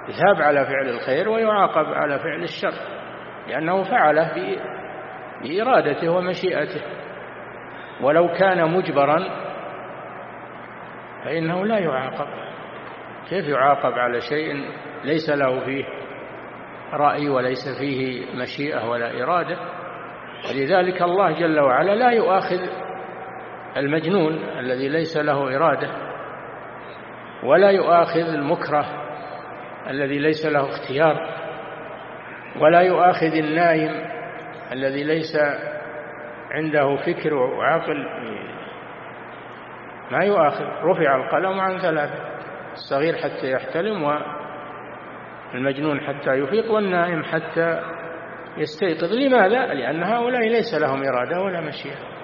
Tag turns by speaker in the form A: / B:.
A: يثاب على فعل الخير ويعاقب على فعل الشر، لأنه فعله بإرادته ومشيئته. ولو كان مجبرا فإنه لا يعاقب. كيف يعاقب على شيء ليس له فيه رأي وليس فيه مشيئة ولا إرادة؟ ولذلك الله جل وعلا لا يؤاخذ المجنون الذي ليس له إرادة، ولا يؤاخذ المكره الذي ليس له اختيار، ولا يؤاخذ النائم الذي ليس عنده فكر وعقل، ما يؤاخذ. رفع القلم عن 3: الصغير حتى يحتلم، والمجنون حتى يفيق، والنائم حتى يستيقظ. لماذا؟ لأن هؤلاء ليس لهم إرادة ولا مشيئة.